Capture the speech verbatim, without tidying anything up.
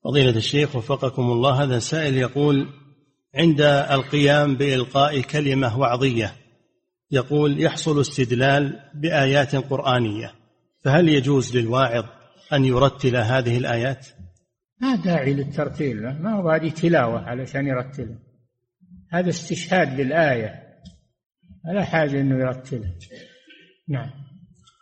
فضيلة الشيخ وفقكم الله، هذا سائل يقول: عند القيام بإلقاء كلمة وعظية يقول يحصل استدلال بآيات قرآنية، فهل يجوز للواعظ أن يرتل هذه الآيات؟ ما داعي للترتيل، ما هو هذه تلاوة علشان يرتلها، هذا استشهاد بالآية، لا حاجة أنه يرتلها. نعم.